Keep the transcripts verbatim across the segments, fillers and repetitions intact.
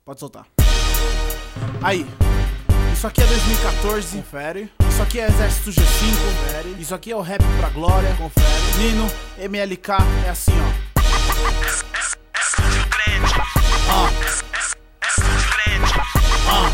Pode soltar. Aí, isso aqui é dois mil e quatorze, confere. Isso aqui é Exército G cinco, confere. Isso aqui é o rap pra glória, confere. Nino, M L K, é assim, ó. Ah. Ah.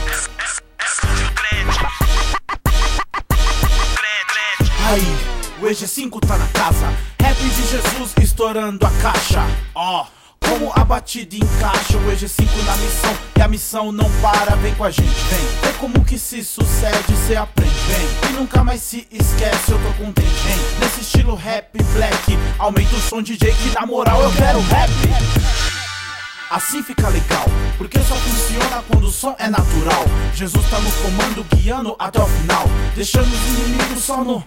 Aí, o E G cinco tá na casa. Rap de Jesus estourando a caixa. Ó, oh, como a batida encaixa. O E G cinco na missão, e a missão não para. Vem com a gente, vem. Vê como que se sucede, cê aprende, vem. E nunca mais se esquece, eu tô contente, vem. Nesse estilo rap black, aumenta o som D J que na moral eu quero rap. Assim fica legal, porque só funciona quando o som é natural. Jesus tá no comando, guiando até o final, deixando os inimigos só no...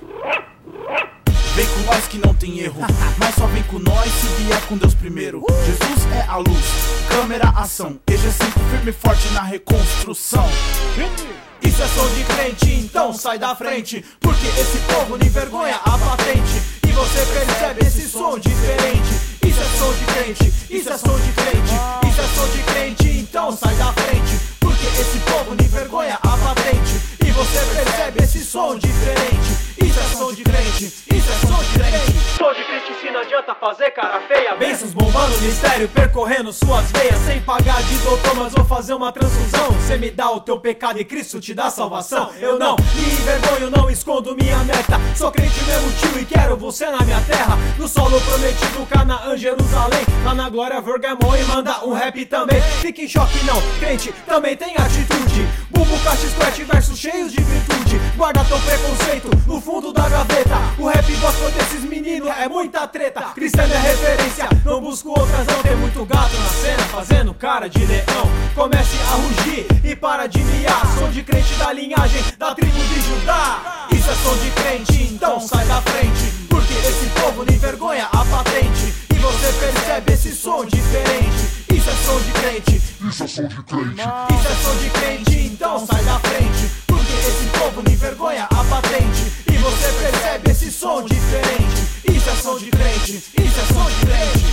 Vem com nós que não tem erro, mas só vem com nós se vier com Deus primeiro. Jesus é a luz, câmera, ação. E G cinco firme e forte na reconstrução. Isso é som de crente, então sai da frente, porque esse povo não envergonha a patente. E você percebe esse som diferente. Isso é som de crente, isso é som de crente, isso é som de crente, então sai da frente, porque esse povo não envergonha a patente. E você percebe esse som diferente. Isso é som de crente, isso é som de crente. Som de crente se não adianta fazer cara feia. Bênçãos bombando mistério, percorrendo suas veias. Sem pagar de doutor, mas vou fazer uma transfusão. Cê me dá o teu pecado e Cristo te dá salvação. Eu não me envergonho, não escondo minha meta. Sou crente mesmo tio e quero você na minha terra. No solo prometido, Canaã, Jerusalém. Lá na glória, Vergamon e manda um rap também. Fique em choque não, crente também tem atitude. Bumbo, caixa, squat, versos cheios de virtude. Guarda teu preconceito no fundo da gaveta. O rap gospel desses meninos é muita treta. Cristão é referência, não busco outras não. Tem muito gato na cena fazendo cara de leão. Comece a rugir e para de miar. Som de crente da linhagem da tribo de Judá. Isso é som de crente, então sai da frente, porque esse povo não envergonha a patente. E você percebe esse som diferente. Isso é som de crente, isso é som de crente, isso é som de crente, então sai da frente, porque esse povo não envergonha a patente. E você percebe esse som diferente. Isso é som de crente, isso é som de crente.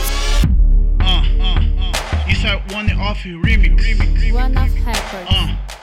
Uh, uh, uh. Isso é One Off Remix. One Off Records. Uh.